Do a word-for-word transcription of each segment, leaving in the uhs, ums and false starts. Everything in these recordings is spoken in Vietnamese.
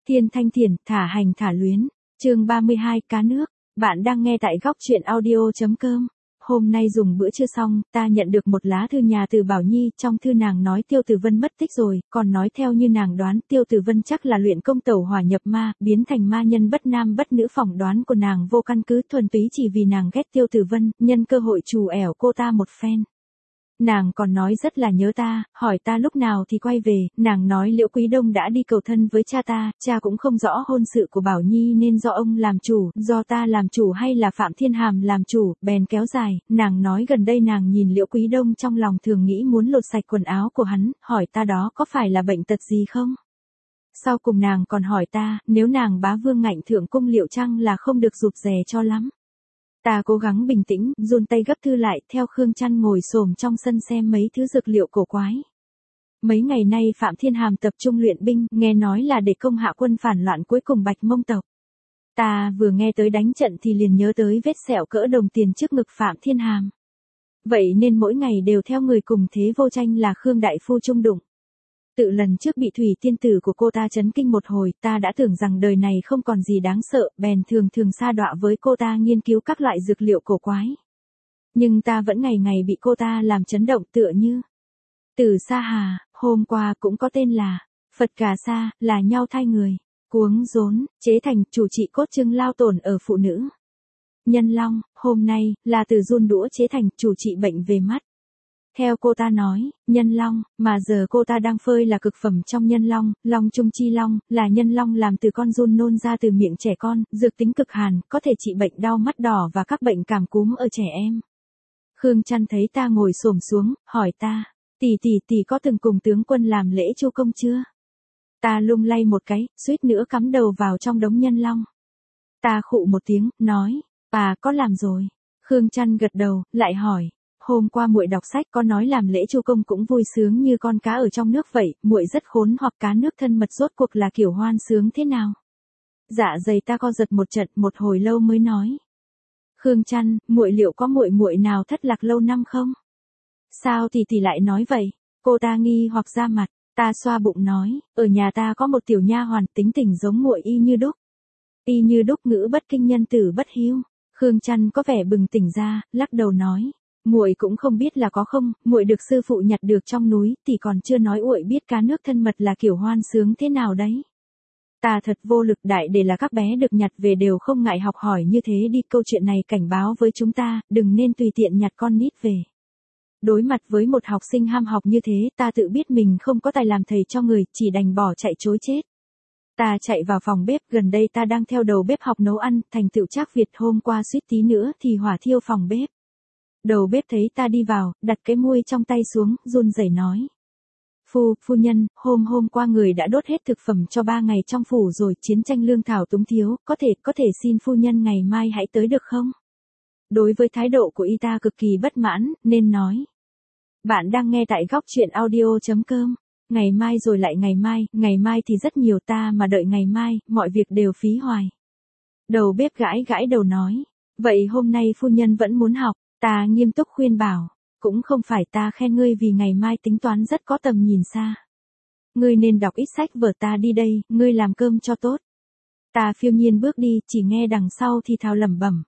Thiên thanh thiền, thả hành thả luyến. Chương ba mươi hai, cá nước. Bạn đang nghe tại góc truyện audio chấm com. Hôm nay dùng bữa trưa xong, ta nhận được một lá thư nhà từ Bảo Nhi, trong thư nàng nói Tiêu Tử Vân mất tích rồi, còn nói theo như nàng đoán Tiêu Tử Vân chắc là luyện công tẩu hỏa nhập ma, biến thành ma nhân bất nam bất nữ. Phỏng đoán của nàng vô căn cứ, thuần túy chỉ vì nàng ghét Tiêu Tử Vân, nhân cơ hội trù ẻo cô ta một phen. Nàng còn nói rất là nhớ ta, hỏi ta lúc nào thì quay về, nàng nói Liễu Quý Đông đã đi cầu thân với cha ta, cha cũng không rõ hôn sự của Bảo Nhi nên do ông làm chủ, do ta làm chủ hay là Phạm Thiên Hàm làm chủ, bèn kéo dài, nàng nói gần đây nàng nhìn Liễu Quý Đông trong lòng thường nghĩ muốn lột sạch quần áo của hắn, hỏi ta đó có phải là bệnh tật gì không? Sau cùng nàng còn hỏi ta, nếu nàng bá vương ngạnh thượng cung liệu chăng là không được rụt rè cho lắm. Ta cố gắng bình tĩnh, run tay gấp thư lại, theo Khương Chăn ngồi xổm trong sân xem mấy thứ dược liệu cổ quái. Mấy ngày nay Phạm Thiên Hàm tập trung luyện binh, nghe nói là để công hạ quân phản loạn cuối cùng Bạch Mông tộc. Ta vừa nghe tới đánh trận thì liền nhớ tới vết sẹo cỡ đồng tiền trước ngực Phạm Thiên Hàm. Vậy nên mỗi ngày đều theo người cùng thế vô tranh là Khương Đại Phu chung đụng. Tự lần trước bị thủy tiên tử của cô ta chấn kinh một hồi, ta đã tưởng rằng đời này không còn gì đáng sợ, bèn thường thường sa đọa với cô ta nghiên cứu các loại dược liệu cổ quái. Nhưng ta vẫn ngày ngày bị cô ta làm chấn động tựa như. Tử Sa Hà, hôm qua cũng có tên là Phật Cà Sa, là nhau thai người, cuống rốn, chế thành chủ trị cốt trưng lao tổn ở phụ nữ. Nhân Long, hôm nay, là từ run đũa chế thành chủ trị bệnh về mắt. Theo cô ta nói, nhân long, mà giờ cô ta đang phơi là cực phẩm trong nhân long, long trung chi long, là nhân long làm từ con giun nôn ra từ miệng trẻ con, dược tính cực hàn, có thể trị bệnh đau mắt đỏ và các bệnh cảm cúm ở trẻ em. Khương Chăn thấy ta ngồi xổm xuống, hỏi ta, tỷ tỷ tỷ có từng cùng tướng quân làm lễ chu công chưa? Ta lung lay một cái, suýt nữa cắm đầu vào trong đống nhân long. Ta khụ một tiếng, nói, bà có làm rồi. Khương Chăn gật đầu, lại hỏi. Hôm qua muội đọc sách có nói làm lễ chu công cũng vui sướng như con cá ở trong nước vậy, muội rất khốn hoặc cá nước thân mật rốt cuộc là kiểu hoan sướng thế nào? Dạ dày ta co giật một trận, một hồi lâu mới nói. Khương Chăn, muội liệu có muội muội nào thất lạc lâu năm không? Sao tỷ tỷ lại nói vậy? Cô ta nghi hoặc ra mặt, ta xoa bụng nói, ở nhà ta có một tiểu nha hoàn tính tình giống muội y như đúc. Y như đúc ngữ bất kinh nhân tử bất hiếu. Khương Chăn có vẻ bừng tỉnh ra, lắc đầu nói. Muội cũng không biết là có không, muội được sư phụ nhặt được trong núi, thì còn chưa nói muội biết cá nước thân mật là kiểu hoan sướng thế nào đấy. Ta thật vô lực, đại để là các bé được nhặt về đều không ngại học hỏi như thế đi, câu chuyện này cảnh báo với chúng ta, đừng nên tùy tiện nhặt con nít về. Đối mặt với một học sinh ham học như thế, ta tự biết mình không có tài làm thầy cho người, chỉ đành bỏ chạy chối chết. Ta chạy vào phòng bếp, gần đây ta đang theo đầu bếp học nấu ăn, thành tựu Trác Việt, hôm qua suýt tí nữa thì hỏa thiêu phòng bếp. Đầu bếp thấy ta đi vào, đặt cái muôi trong tay xuống, run rẩy nói. Phu, phu nhân, hôm hôm qua người đã đốt hết thực phẩm cho ba ngày trong phủ rồi, chiến tranh lương thảo túng thiếu, có thể, có thể xin phu nhân ngày mai hãy tới được không? Đối với thái độ của y ta cực kỳ bất mãn, nên nói. Bạn đang nghe tại góc truyện audio chấm com. Ngày mai rồi lại ngày mai, ngày mai thì rất nhiều, ta mà đợi ngày mai, mọi việc đều phí hoài. Đầu bếp gãi gãi đầu nói. Vậy hôm nay phu nhân vẫn muốn học. Ta nghiêm túc khuyên bảo, cũng không phải ta khen ngươi vì ngày mai tính toán rất có tầm nhìn xa. Ngươi nên đọc ít sách vở, ta đi đây, ngươi làm cơm cho tốt. Ta phiêu nhiên bước đi, chỉ nghe đằng sau thì thào lẩm bẩm.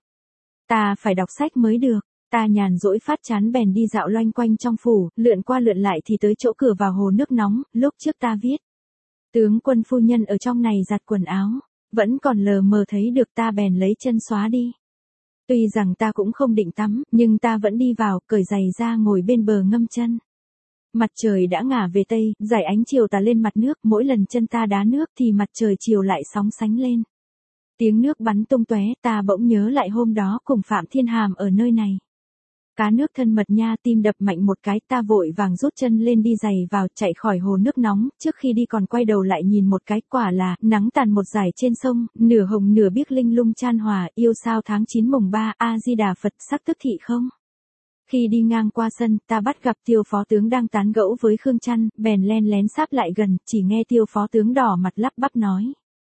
Ta phải đọc sách mới được, ta nhàn rỗi phát chán bèn đi dạo loanh quanh trong phủ, lượn qua lượn lại thì tới chỗ cửa vào hồ nước nóng, lúc trước ta viết. Tướng quân phu nhân ở trong này giặt quần áo, vẫn còn lờ mờ thấy được, ta bèn lấy chân xóa đi. Tuy rằng ta cũng không định tắm, nhưng ta vẫn đi vào, cởi giày ra ngồi bên bờ ngâm chân. Mặt trời đã ngả về tây, rải ánh chiều tà lên mặt nước, mỗi lần chân ta đá nước thì mặt trời chiều lại sóng sánh lên. Tiếng nước bắn tung tóe, ta bỗng nhớ lại hôm đó cùng Phạm Thiên Hàm ở nơi này. Cá nước thân mật nha, tim đập mạnh một cái, ta vội vàng rút chân lên đi giày vào, chạy khỏi hồ nước nóng, trước khi đi còn quay đầu lại nhìn một cái, quả là, nắng tàn một dải trên sông, nửa hồng nửa biếc linh lung chan hòa, yêu sao tháng chín mùng ba, A-di-đà Phật, sắc tức thị không? Khi đi ngang qua sân, ta bắt gặp Tiêu phó tướng đang tán gẫu với Khương Chăn, bèn len lén sáp lại gần, chỉ nghe Tiêu phó tướng đỏ mặt lắp bắp nói.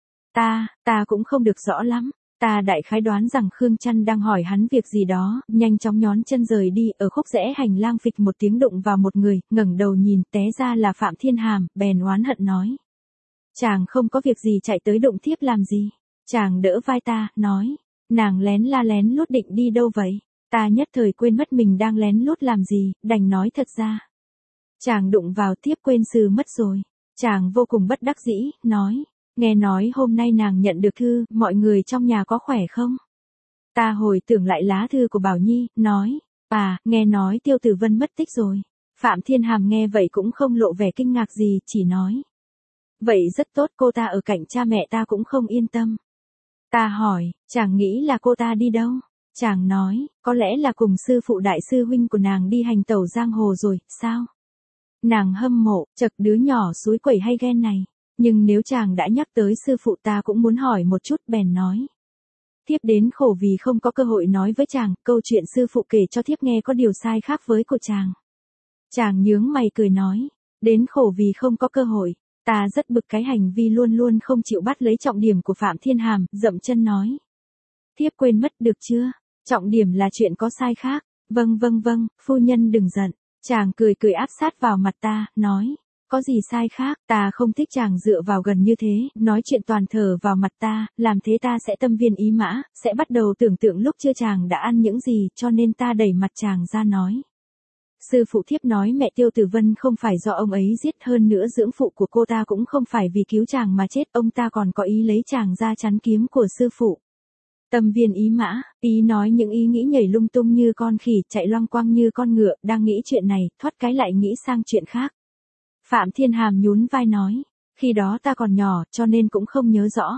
Ta, ta cũng không được rõ lắm. Ta đại khái đoán rằng Khương Chăn đang hỏi hắn việc gì đó, nhanh chóng nhón chân rời đi, ở khúc rẽ hành lang phịch một tiếng đụng vào một người, ngẩng đầu nhìn, té ra là Phạm Thiên Hàm, bèn oán hận nói. Chàng không có việc gì chạy tới đụng thiếp làm gì. Chàng đỡ vai ta, nói. Nàng lén la lén lút định đi đâu vậy? Ta nhất thời quên mất mình đang lén lút làm gì, đành nói thật ra. Chàng đụng vào thiếp quên sừ mất rồi. Chàng vô cùng bất đắc dĩ, nói. Nghe nói hôm nay nàng nhận được thư, mọi người trong nhà có khỏe không? Ta hồi tưởng lại lá thư của Bảo Nhi, nói. À, nghe nói Tiêu Tử Vân mất tích rồi. Phạm Thiên Hàm nghe vậy cũng không lộ vẻ kinh ngạc gì, chỉ nói. Vậy rất tốt, cô ta ở cạnh cha mẹ ta cũng không yên tâm. Ta hỏi, chàng nghĩ là cô ta đi đâu? Chàng nói, có lẽ là cùng sư phụ đại sư huynh của nàng đi hành tẩu giang hồ rồi, sao? Nàng hâm mộ, chật đứa nhỏ suối quẩy hay ghen này. Nhưng nếu chàng đã nhắc tới sư phụ ta cũng muốn hỏi một chút, bèn nói. Thiếp đến khổ vì không có cơ hội nói với chàng, câu chuyện sư phụ kể cho thiếp nghe có điều sai khác với của chàng. Chàng nhướng mày cười nói, đến khổ vì không có cơ hội. Ta rất bực cái hành vi luôn luôn không chịu bắt lấy trọng điểm của Phạm Thiên Hàm, dậm chân nói. Thiếp quên mất được chưa? Trọng điểm là chuyện có sai khác. Vâng vâng vâng, phu nhân đừng giận. Chàng cười cười áp sát vào mặt ta, nói. Có gì sai khác, ta không thích chàng dựa vào gần như thế, nói chuyện toàn thở vào mặt ta, làm thế ta sẽ tâm viên ý mã, sẽ bắt đầu tưởng tượng lúc chưa chàng đã ăn những gì, cho nên ta đẩy mặt chàng ra nói. Sư phụ thiếp nói mẹ Tiêu Tử Vân không phải do ông ấy giết, hơn nữa dưỡng phụ của cô ta cũng không phải vì cứu chàng mà chết, ông ta còn có ý lấy chàng ra chắn kiếm của sư phụ. Tâm viên ý mã, ý nói những ý nghĩ nhảy lung tung như con khỉ, chạy loang quang như con ngựa, đang nghĩ chuyện này, thoát cái lại nghĩ sang chuyện khác. Phạm Thiên Hàm nhún vai nói, khi đó ta còn nhỏ, cho nên cũng không nhớ rõ.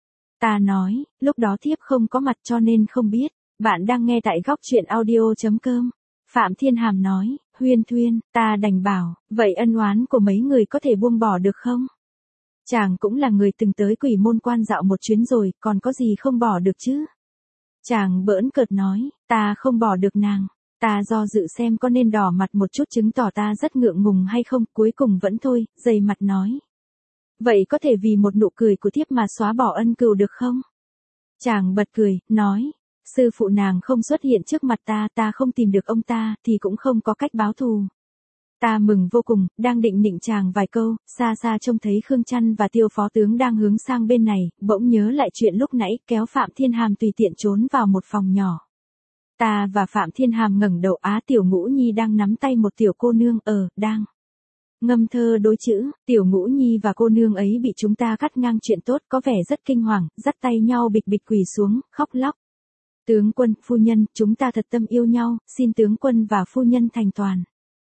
Ta nói, lúc đó thiếp không có mặt cho nên không biết. Bạn đang nghe tại góc truyện audio chấm com. Phạm Thiên Hàm nói, Huyên Thuyên, ta đành bảo, vậy ân oán của mấy người có thể buông bỏ được không? Chàng cũng là người từng tới Quỷ Môn Quan dạo một chuyến rồi, còn có gì không bỏ được chứ? Chàng bỡn cợt nói, ta không bỏ được nàng. Ta do dự xem có nên đỏ mặt một chút chứng tỏ ta rất ngượng ngùng hay không, cuối cùng vẫn thôi, dày mặt nói. Vậy có thể vì một nụ cười của thiếp mà xóa bỏ ân cừu được không? Chàng bật cười, nói. Sư phụ nàng không xuất hiện trước mặt ta, ta không tìm được ông ta, thì cũng không có cách báo thù. Ta mừng vô cùng, đang định nịnh chàng vài câu, xa xa trông thấy Khương Chăn và Tiêu phó tướng đang hướng sang bên này, bỗng nhớ lại chuyện lúc nãy, kéo Phạm Thiên Hàm tùy tiện trốn vào một phòng nhỏ. Ta và Phạm Thiên Hàm ngẩng đầu, á Tiểu Ngũ Nhi đang nắm tay một tiểu cô nương, ở, đang ngâm thơ đối chữ. Tiểu Ngũ Nhi và cô nương ấy bị chúng ta cắt ngang chuyện tốt, có vẻ rất kinh hoàng, dắt tay nhau bịch bịch quỳ xuống, khóc lóc. Tướng quân, phu nhân, chúng ta thật tâm yêu nhau, xin tướng quân và phu nhân thành toàn.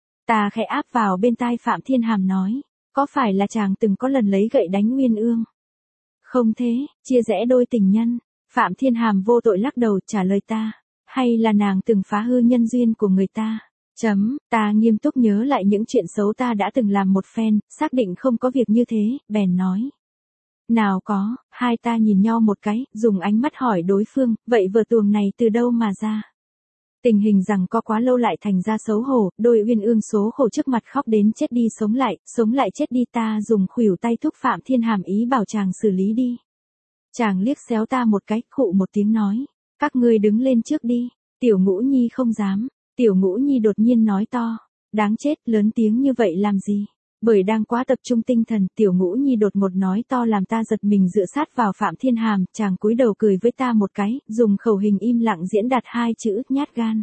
Ta khẽ áp vào bên tai Phạm Thiên Hàm nói, có phải là chàng từng có lần lấy gậy đánh Uyên Ương? Không thế, chia rẽ đôi tình nhân. Phạm Thiên Hàm vô tội lắc đầu trả lời ta, hay là nàng từng phá hư nhân duyên của người ta? Chấm, ta nghiêm túc nhớ lại những chuyện xấu ta đã từng làm một phen, xác định không có việc như thế, bèn nói. Nào có, hai ta nhìn nhau một cái, dùng ánh mắt hỏi đối phương, vậy vở tuồng này từ đâu mà ra? Tình hình rằng có quá lâu lại thành ra xấu hổ, đôi Uyên Ương số khổ trước mặt khóc đến chết đi sống lại, sống lại chết đi. Ta dùng khuỷu tay thúc Phạm Thiên Hàm ý bảo chàng xử lý đi. Chàng liếc xéo ta một cái, khụ một tiếng nói, các ngươi đứng lên trước đi. Tiểu Ngũ Nhi không dám. Tiểu Ngũ Nhi đột nhiên nói to, đáng chết, lớn tiếng như vậy làm gì? Bởi đang quá tập trung tinh thần, Tiểu Ngũ Nhi đột ngột nói to làm ta giật mình, dựa sát vào Phạm Thiên Hàm, chàng cúi đầu cười với ta một cái, dùng khẩu hình im lặng diễn đạt hai chữ, nhát gan.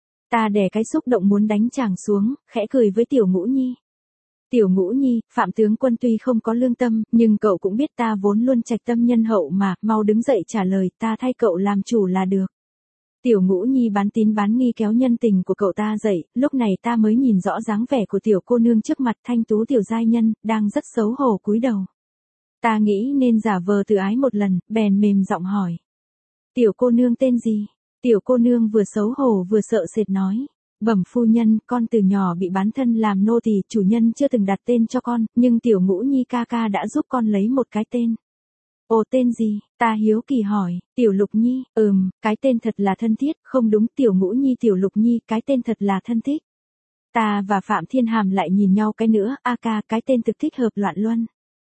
Ta đè cái xúc động muốn đánh chàng xuống, khẽ cười với Tiểu Ngũ Nhi. Tiểu Ngũ Nhi, Phạm tướng quân tuy không có lương tâm, nhưng cậu cũng biết ta vốn luôn trạch tâm nhân hậu mà, mau đứng dậy trả lời, ta thay cậu làm chủ là được. Tiểu Ngũ Nhi bán tín bán nghi kéo nhân tình của cậu ta dậy, lúc này ta mới nhìn rõ dáng vẻ của tiểu cô nương trước mặt, thanh tú tiểu giai nhân, đang rất xấu hổ cúi đầu. Ta nghĩ nên giả vờ tự ái một lần, bèn mềm giọng hỏi. Tiểu cô nương tên gì? Tiểu cô nương vừa xấu hổ vừa sợ sệt nói. Bẩm phu nhân, con từ nhỏ bị bán thân làm nô tỳ, chủ nhân chưa từng đặt tên cho con, nhưng Tiểu Ngũ Nhi ca ca đã giúp con lấy một cái tên. Ồ, tên gì? Ta hiếu kỳ hỏi. Tiểu Lục Nhi. Ừm, cái tên thật là thân thiết. Không đúng, Tiểu Ngũ Nhi Tiểu Lục Nhi, cái tên thật là thân thích. Ta và Phạm Thiên Hàm lại nhìn nhau cái nữa, a ca, cái tên thực thích hợp loạn luân.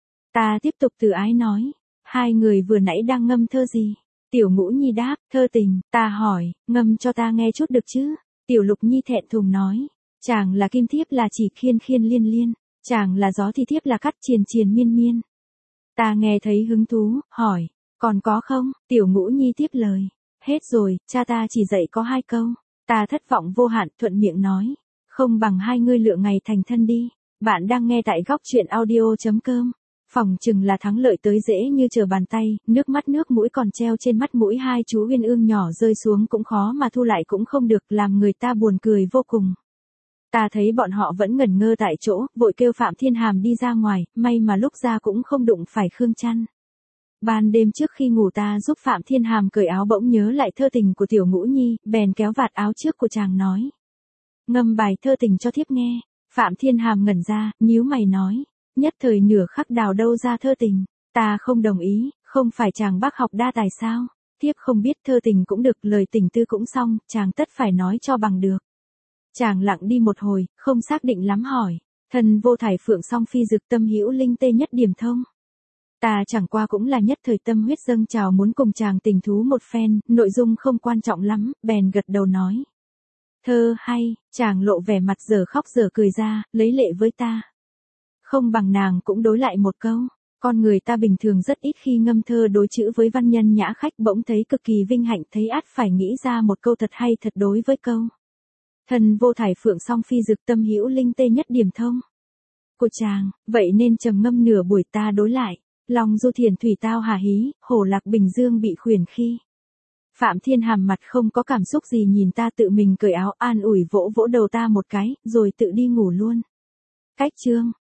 Ta tiếp tục từ ái nói. Hai người vừa nãy đang ngâm thơ gì? Tiểu Ngũ Nhi đáp, thơ tình. Ta hỏi, ngâm cho ta nghe chút được chứ? Tiểu Lục Nhi thẹn thùng nói. Chàng là kim thiếp là chỉ khiên khiên liên liên. Chàng là gió thì thiếp là cắt triền triền miên miên. Ta nghe thấy hứng thú, hỏi, còn có không? Tiểu Ngũ Nhi tiếp lời, hết rồi, cha ta chỉ dạy có hai câu. Ta thất vọng vô hạn, thuận miệng nói, không bằng hai ngươi lựa ngày thành thân đi. Bạn đang nghe tại góc truyện audio.com. Phòng chừng là thắng lợi tới dễ như trở bàn tay, nước mắt nước mũi còn treo trên mắt mũi hai chú Uyên Ương nhỏ rơi xuống cũng khó mà thu lại cũng không được, làm người ta buồn cười vô cùng. Ta thấy bọn họ vẫn ngẩn ngơ tại chỗ, vội kêu Phạm Thiên Hàm đi ra ngoài, may mà lúc ra cũng không đụng phải Khương Chăn. Ban đêm trước khi ngủ ta giúp Phạm Thiên Hàm cởi áo bỗng nhớ lại thơ tình của Tiểu Ngũ Nhi, bèn kéo vạt áo trước của chàng nói. Ngâm bài thơ tình cho thiếp nghe. Phạm Thiên Hàm ngẩn ra, nhíu mày nói. Nhất thời nửa khắc đào đâu ra thơ tình. Ta không đồng ý, không phải chàng bác học đa tài sao. Thiếp không biết thơ tình cũng được, lời tình tư cũng xong, chàng tất phải nói cho bằng được. Chàng lặng đi một hồi, không xác định lắm hỏi. Thần vô thải phượng song phi dực tâm hữu linh tê nhất điểm thông. Ta chẳng qua cũng là nhất thời tâm huyết dâng trào muốn cùng chàng tình thú một phen, nội dung không quan trọng lắm, bèn gật đầu nói. Thơ hay, chàng lộ vẻ mặt giờ khóc giờ cười ra, lấy lệ với ta. Không bằng nàng cũng đối lại một câu, con người ta bình thường rất ít khi ngâm thơ đối chữ với văn nhân nhã khách, bỗng thấy cực kỳ vinh hạnh, thấy ắt phải nghĩ ra một câu thật hay thật đối với câu. Thần vô thải phượng song phi dực tâm hữu linh tê nhất điểm thông. Của chàng, vậy nên trầm ngâm nửa buổi ta đối lại. Lòng du thiền thủy tao hà hí, hổ lạc bình dương bị khuyển khi. Phạm Thiên Hàm mặt không có cảm xúc gì nhìn ta tự mình cởi áo an ủi vỗ vỗ đầu ta một cái, rồi tự đi ngủ luôn. Cách chương.